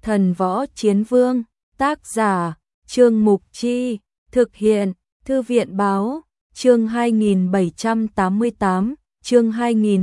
Thần Võ Chiến Vương, tác giả, Trương Mục Chi, thực hiện, Thư viện Báo, chương 2788, chương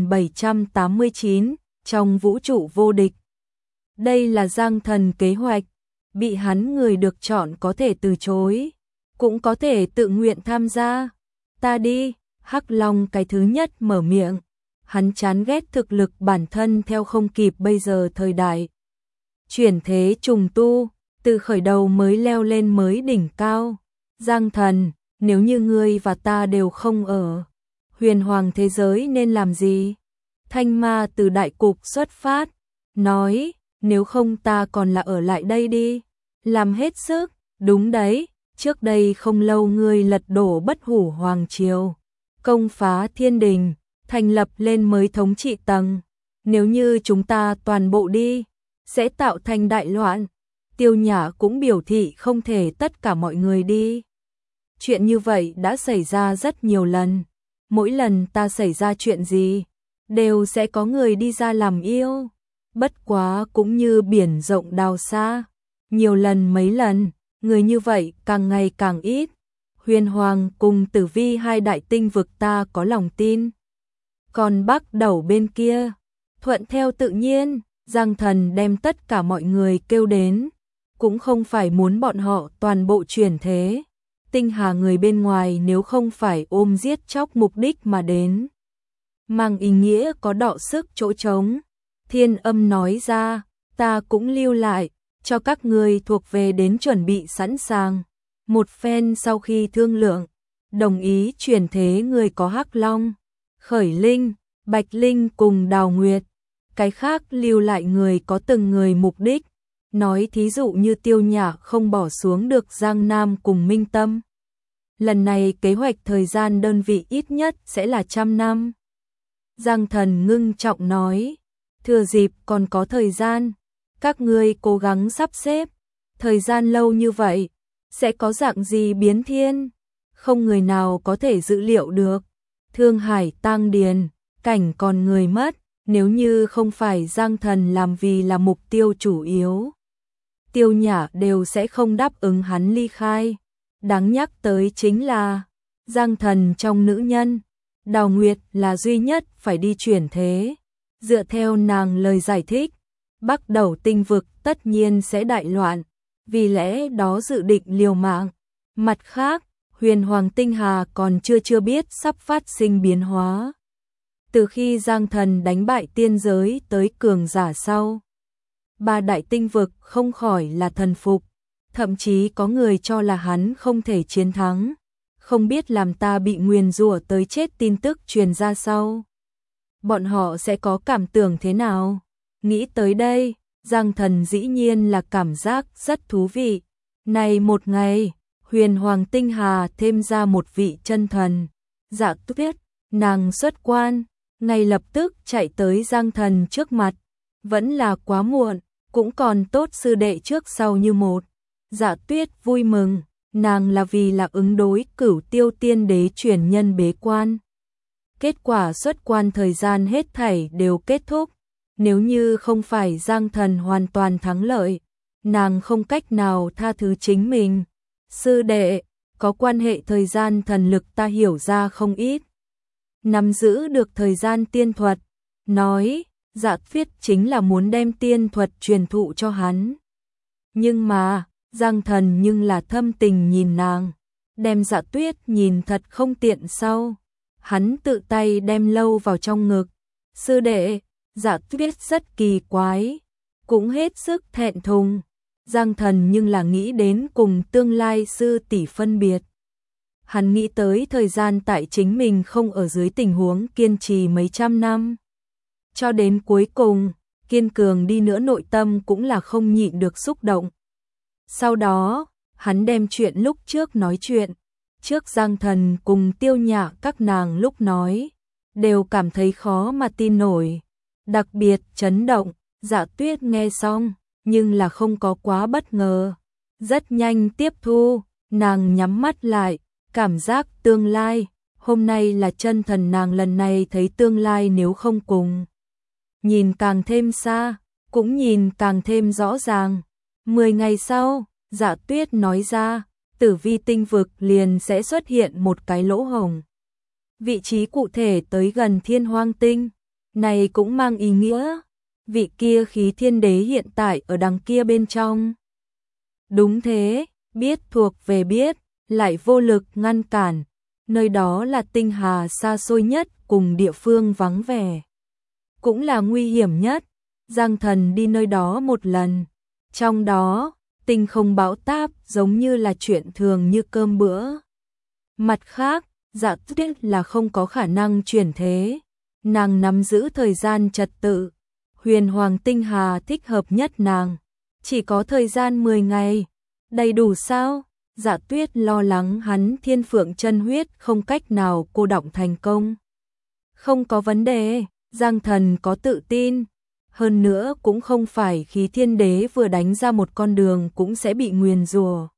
2789, trong vũ trụ vô địch. Đây là Giang Thần kế hoạch, bị hắn người được chọn có thể từ chối, cũng có thể tự nguyện tham gia. Ta đi, Hắc Long cái thứ nhất mở miệng, hắn chán ghét thực lực bản thân theo không kịp bây giờ thời đại. Chuyển thế trùng tu, từ khởi đầu mới leo lên mới đỉnh cao. Giang Thần, nếu như ngươi và ta đều không ở huyền hoàng thế giới nên làm gì? Thanh Ma từ đại cục xuất phát, nói, nếu không ta còn là ở lại đây đi, làm hết sức. Đúng đấy, trước đây không lâu ngươi lật đổ Bất Hủ Hoàng Triều, công phá thiên đình, thành lập lên mới thống trị tầng. Nếu như chúng ta toàn bộ đi, sẽ tạo thành đại loạn. Tiêu Nhã cũng biểu thị không thể tất cả mọi người đi. Chuyện như vậy đã xảy ra rất nhiều lần. Mỗi lần ta xảy ra chuyện gì, đều sẽ có người đi ra làm yêu. Bất quá cũng như biển rộng đào xa. Nhiều lần mấy lần, người như vậy càng ngày càng ít. Huyền Hoàng cùng Tử Vi hai đại tinh vực ta có lòng tin. Còn Bắc Đẩu bên kia, thuận theo tự nhiên, Giang Thần đem tất cả mọi người kêu đến. Cũng không phải muốn bọn họ toàn bộ chuyển thế. Tinh Hà người bên ngoài nếu không phải ôm giết chóc mục đích mà đến, mang ý nghĩa có đọ sức chỗ trống. Thiên Âm nói ra, ta cũng lưu lại, cho các người thuộc về đến chuẩn bị sẵn sàng. Một phen sau khi thương lượng, đồng ý chuyển thế người có Hắc Long, Khởi Linh, Bạch Linh cùng Đào Nguyệt. Cái khác lưu lại người có từng người mục đích. Nói thí dụ như Tiêu Nhã không bỏ xuống được Giang Nam cùng Minh Tâm. Lần này kế hoạch thời gian đơn vị ít nhất sẽ là 100 năm. Giang Thần ngưng trọng nói, thừa dịp còn có thời gian, các ngươi cố gắng sắp xếp. Thời gian lâu như vậy, sẽ có dạng gì biến thiên, không người nào có thể dự liệu được. Thương Hải tang điền, cảnh còn người mất, nếu như không phải Giang Thần làm vì là mục tiêu chủ yếu, Tiêu Nhã đều sẽ không đáp ứng hắn ly khai. Đáng nhắc tới chính là Giang Thần trong nữ nhân, Đào Nguyệt là duy nhất phải đi chuyển thế. Dựa theo nàng lời giải thích, Bắc Đẩu tinh vực tất nhiên sẽ đại loạn, vì lẽ đó dự định liều mạng. Mặt khác, Huyền Hoàng Tinh Hà còn chưa biết sắp phát sinh biến hóa. Từ khi Giang Thần đánh bại tiên giới tới cường giả sau, ba đại tinh vực không khỏi là thần phục, thậm chí có người cho là hắn không thể chiến thắng. Không biết làm ta bị nguyền rủa tới chết tin tức truyền ra sau, bọn họ sẽ có cảm tưởng thế nào? Nghĩ tới đây, Giang Thần dĩ nhiên là cảm giác rất thú vị. Này một ngày, Huyền Hoàng Tinh Hà thêm ra một vị chân thần, Dạ Tuyết, nàng xuất quan, ngay lập tức chạy tới Giang Thần trước mặt. Vẫn là quá muộn, cũng còn tốt sư đệ trước sau như một. Dạ Tuyết vui mừng, nàng là vì là ứng đối Cửu Tiêu Tiên Đế chuyển nhân bế quan. Kết quả xuất quan thời gian hết thảy đều kết thúc. Nếu như không phải Giang Thần hoàn toàn thắng lợi, nàng không cách nào tha thứ chính mình. Sư đệ, có quan hệ thời gian thần lực ta hiểu ra không ít. Nắm giữ được thời gian tiên thuật, nói, Dạ Tuyết chính là muốn đem tiên thuật truyền thụ cho hắn. Nhưng mà, Giang Thần nhưng là thâm tình nhìn nàng, đem Dạ Tuyết nhìn thật không tiện sau. Hắn tự tay đem lâu vào trong ngực. Sư đệ, Dạ Tuyết rất kỳ quái, cũng hết sức thẹn thùng. Giang Thần nhưng là nghĩ đến cùng tương lai sư tỷ phân biệt. Hắn nghĩ tới thời gian tại chính mình không ở dưới tình huống kiên trì mấy trăm năm. Cho đến cuối cùng, kiên cường đi nữa nội tâm cũng là không nhịn được xúc động. Sau đó, hắn đem chuyện lúc trước nói chuyện. Trước Giang Thần cùng Tiêu Nhã các nàng lúc nói, đều cảm thấy khó mà tin nổi. Đặc biệt chấn động, Dạ Tuyết nghe xong, nhưng là không có quá bất ngờ. Rất nhanh tiếp thu, nàng nhắm mắt lại, cảm giác tương lai. Hôm nay là chân thần nàng lần này thấy tương lai nếu không cùng. Nhìn càng thêm xa, cũng nhìn càng thêm rõ ràng. 10 ngày sau, Dạ Tuyết nói ra, tử vi tinh vực liền sẽ xuất hiện một cái lỗ hổng. Vị trí cụ thể tới gần Thiên Hoang Tinh, này cũng mang ý nghĩa, vị kia khí thiên đế hiện tại ở đằng kia bên trong. Đúng thế, biết thuộc về biết, lại vô lực ngăn cản, nơi đó là tinh hà xa xôi nhất cùng địa phương vắng vẻ. Cũng là nguy hiểm nhất, Giang Thần đi nơi đó một lần, trong đó, tinh không bão táp giống như là chuyện thường như cơm bữa. Mặt khác, Dạ Tuyết là không có khả năng chuyển thế, nàng nắm giữ thời gian trật tự, huyền hoàng tinh hà thích hợp nhất nàng, chỉ có thời gian 10 ngày, đầy đủ sao? Dạ Tuyết lo lắng hắn thiên phượng chân huyết không cách nào cô đọng thành công. Không có vấn đề, Giang Thần có tự tin. Hơn nữa cũng không phải khí thiên đế vừa đánh ra một con đường cũng sẽ bị nguyền rủa.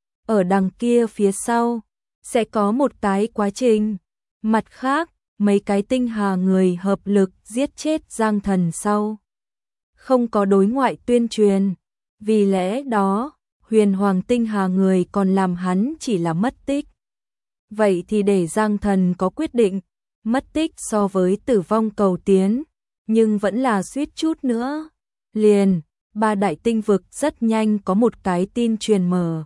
Ở đằng kia phía sau, sẽ có một cái quá trình. Mặt khác, mấy cái tinh hà người hợp lực giết chết Giang Thần sau. Không có đối ngoại tuyên truyền. Vì lẽ đó, huyền hoàng tinh hà người còn làm hắn chỉ là mất tích. Vậy thì để Giang Thần có quyết định, mất tích so với tử vong cầu tiến, nhưng vẫn là suýt chút nữa. Liền, ba đại tinh vực rất nhanh có một cái tin truyền mở.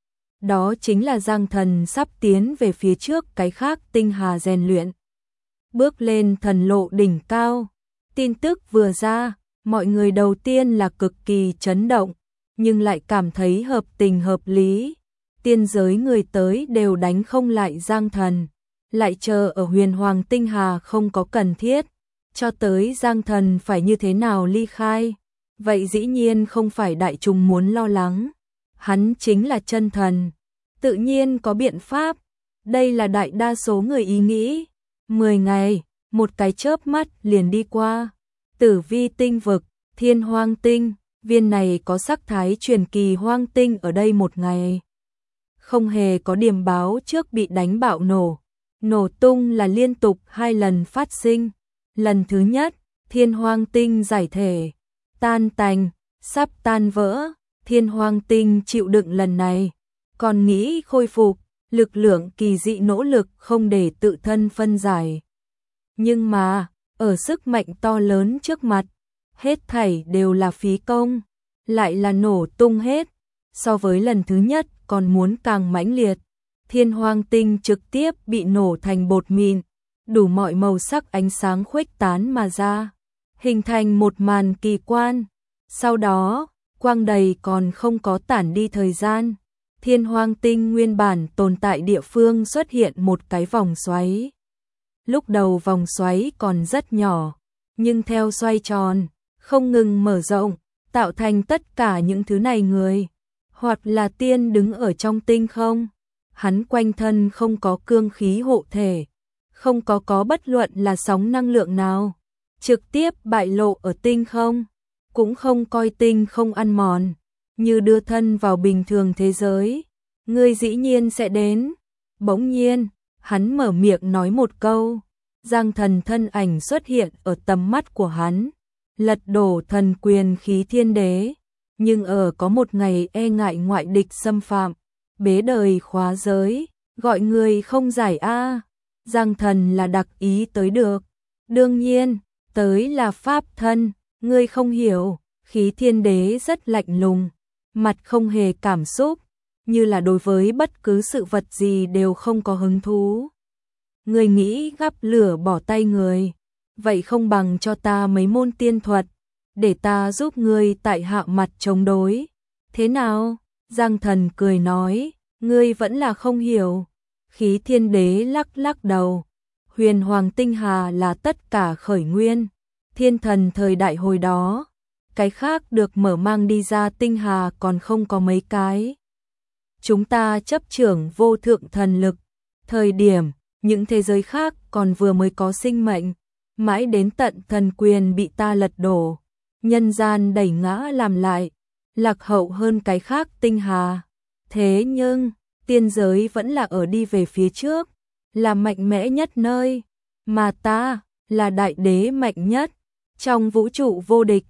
Đó chính là Giang Thần sắp tiến về phía trước cái khác tinh hà rèn luyện. Bước lên thần lộ đỉnh cao. Tin tức vừa ra, mọi người đầu tiên là cực kỳ chấn động, nhưng lại cảm thấy hợp tình hợp lý. Tiên giới người tới đều đánh không lại Giang Thần, lại chờ ở huyền hoàng tinh hà không có cần thiết, cho tới Giang Thần phải như thế nào ly khai. Vậy dĩ nhiên không phải đại chúng muốn lo lắng, hắn chính là chân thần, tự nhiên có biện pháp, đây là đại đa số người ý nghĩ. 10 ngày, một cái chớp mắt liền đi qua, tử vi tinh vực, Thiên Hoang Tinh, viên này có sắc thái truyền kỳ hoang tinh ở đây một ngày. Không hề có điểm báo trước bị đánh bạo nổ. Nổ tung là liên tục 2 lần phát sinh. Lần thứ nhất, Thiên Hoang Tinh giải thể, tan tành, sắp tan vỡ. Thiên Hoang Tinh chịu đựng lần này, còn nghĩ khôi phục, lực lượng kỳ dị nỗ lực không để tự thân phân giải. Nhưng mà, ở sức mạnh to lớn trước mặt, hết thảy đều là phí công, lại là nổ tung hết, so với lần thứ nhất còn muốn càng mãnh liệt. Thiên Hoang Tinh trực tiếp bị nổ thành bột mịn, đủ mọi màu sắc ánh sáng khuếch tán mà ra, hình thành một màn kỳ quan. Sau đó, quang đầy còn không có tản đi thời gian, Thiên Hoang Tinh nguyên bản tồn tại địa phương xuất hiện một cái vòng xoáy. Lúc đầu vòng xoáy còn rất nhỏ, nhưng theo xoay tròn, không ngừng mở rộng, tạo thành tất cả những thứ này người, hoặc là tiên đứng ở trong tinh không. Hắn quanh thân không có cương khí hộ thể, không có bất luận là sóng năng lượng nào, trực tiếp bại lộ ở tinh không, cũng không coi tinh không ăn mòn, như đưa thân vào bình thường thế giới. Ngươi dĩ nhiên sẽ đến. Bỗng nhiên, hắn mở miệng nói một câu, Giang Thần thân ảnh xuất hiện ở tầm mắt của hắn, lật đổ thần quyền khí thiên đế, nhưng ở có một ngày e ngại ngoại địch xâm phạm, bế đời khóa giới, gọi người không giải a. Giang Thần là đặc ý tới được, đương nhiên, tới là pháp thân, ngươi không hiểu. Khí thiên đế rất lạnh lùng, mặt không hề cảm xúc, như là đối với bất cứ sự vật gì đều không có hứng thú. Ngươi nghĩ gắp lửa bỏ tay người, vậy không bằng cho ta mấy môn tiên thuật, để ta giúp ngươi tại hạ mặt chống đối. Thế nào? Giang Thần cười nói, ngươi vẫn là không hiểu. Khí thiên đế lắc lắc đầu, huyền hoàng tinh hà là tất cả khởi nguyên, thiên thần thời đại hồi đó, cái khác được mở mang đi ra tinh hà còn không có mấy cái. Chúng ta chấp trưởng vô thượng thần lực, thời điểm, những thế giới khác còn vừa mới có sinh mệnh, mãi đến tận thần quyền bị ta lật đổ, nhân gian đẩy ngã làm lại, lạc hậu hơn cái khác tinh hà. Thế nhưng, tiên giới vẫn là ở đi về phía trước, là mạnh mẽ nhất nơi, mà ta là đại đế mạnh nhất, trong vũ trụ vô địch.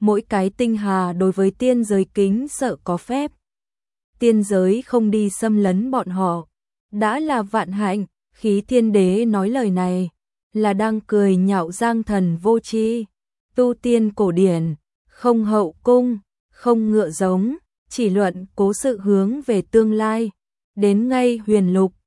mỗi cái tinh hà đối với tiên giới kính sợ có phép. Tiên giới không đi xâm lấn bọn họ, đã là vạn hạnh. Khí Thiên Đế nói lời này là đang cười nhạo Giang Thần vô tri. Tu tiên cổ điển, không hậu cung, không ngựa giống, chỉ luận cố sự hướng về tương lai. Đến ngay huyền lục,